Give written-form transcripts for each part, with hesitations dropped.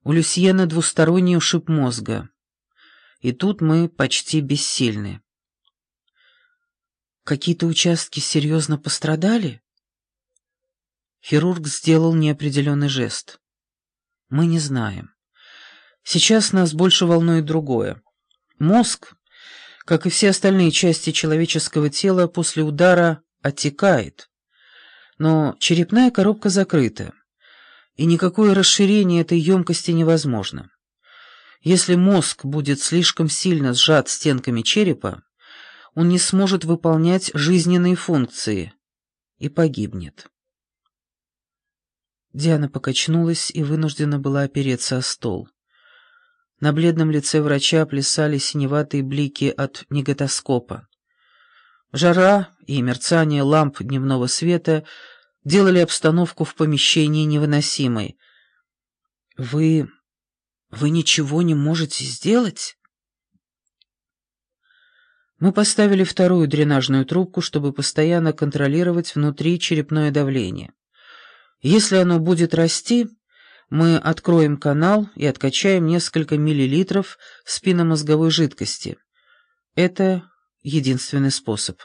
У Люсьена двусторонний ушиб мозга. И тут мы почти бессильны. Какие-то участки серьезно пострадали? Хирург сделал неопределенный жест. Мы не знаем. Сейчас нас больше волнует другое. Мозг, как и все остальные части человеческого тела, после удара отекает. Но черепная коробка закрыта, и никакое расширение этой емкости невозможно. Если мозг будет слишком сильно сжат стенками черепа, он не сможет выполнять жизненные функции и погибнет. Диана покачнулась и вынуждена была опереться о стол. На бледном лице врача плясали синеватые блики от неготоскопа. Жара и мерцание ламп дневного света делали обстановку в помещении невыносимой. «Вы ничего не можете сделать?» Мы поставили вторую дренажную трубку, чтобы постоянно контролировать внутричерепное давление. Если оно будет расти, мы откроем канал и откачаем несколько миллилитров спинномозговой жидкости. Это единственный способ.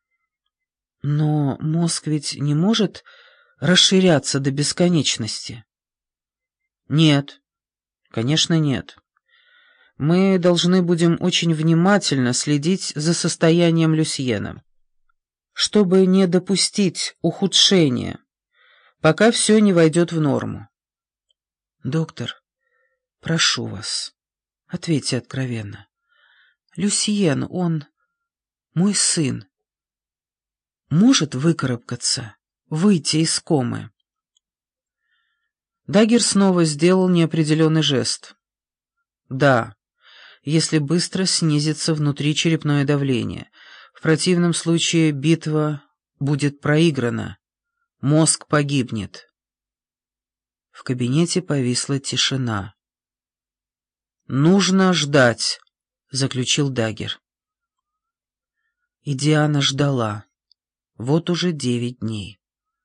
Но мозг ведь не может расширяться до бесконечности. Нет, конечно, нет. Мы должны будем очень внимательно следить за состоянием Люсьена, чтобы не допустить ухудшения, пока все не войдет в норму. Доктор, прошу вас, ответьте откровенно. Люсьен, он мой сын, может выкарабкаться, выйти из комы? Даггер снова сделал неопределенный жест. Да, если быстро снизится внутричерепное давление. В противном случае битва будет проиграна. Мозг погибнет. В кабинете повисла тишина. «Нужно ждать», — заключил Даггер. И Диана ждала. Вот уже 9 дней.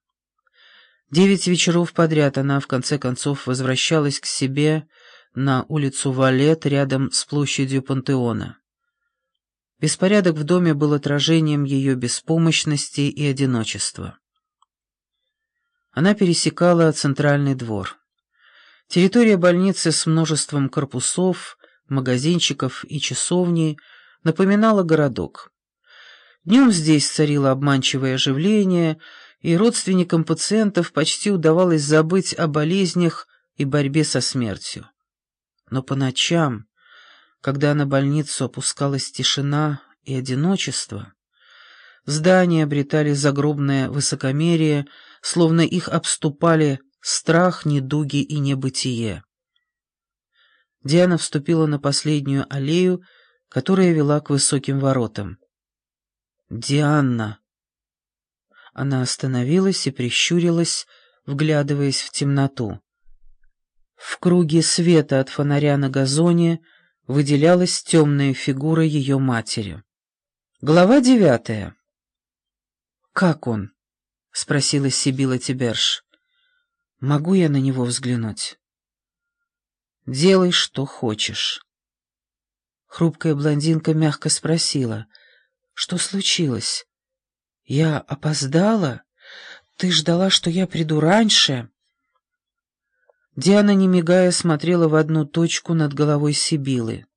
9 вечеров подряд она, в конце концов, возвращалась к себе на улицу Валет рядом с площадью Пантеона. Беспорядок в доме был отражением ее беспомощности и одиночества. Она пересекала центральный двор. Территория больницы с множеством корпусов, магазинчиков и часовней напоминала городок. Днем здесь царило обманчивое оживление, и родственникам пациентов почти удавалось забыть о болезнях и борьбе со смертью. Но по ночам, когда на больницу опускалась тишина и одиночество, здания обретали загробное высокомерие, словно их обступали страх, недуги и небытие. Диана вступила на последнюю аллею, которая вела к высоким воротам. «Диана!» Она остановилась и прищурилась, вглядываясь в темноту. В круге света от фонаря на газоне выделялась темная фигура ее матери. Глава 9. «Как он?» — спросила Сибила Тиберж. «Могу я на него взглянуть?» «Делай, что хочешь». Хрупкая блондинка мягко спросила: «Что случилось? Я опоздала? Ты ждала, что я приду раньше?» Диана, не мигая, смотрела в одну точку над головой Сибилы.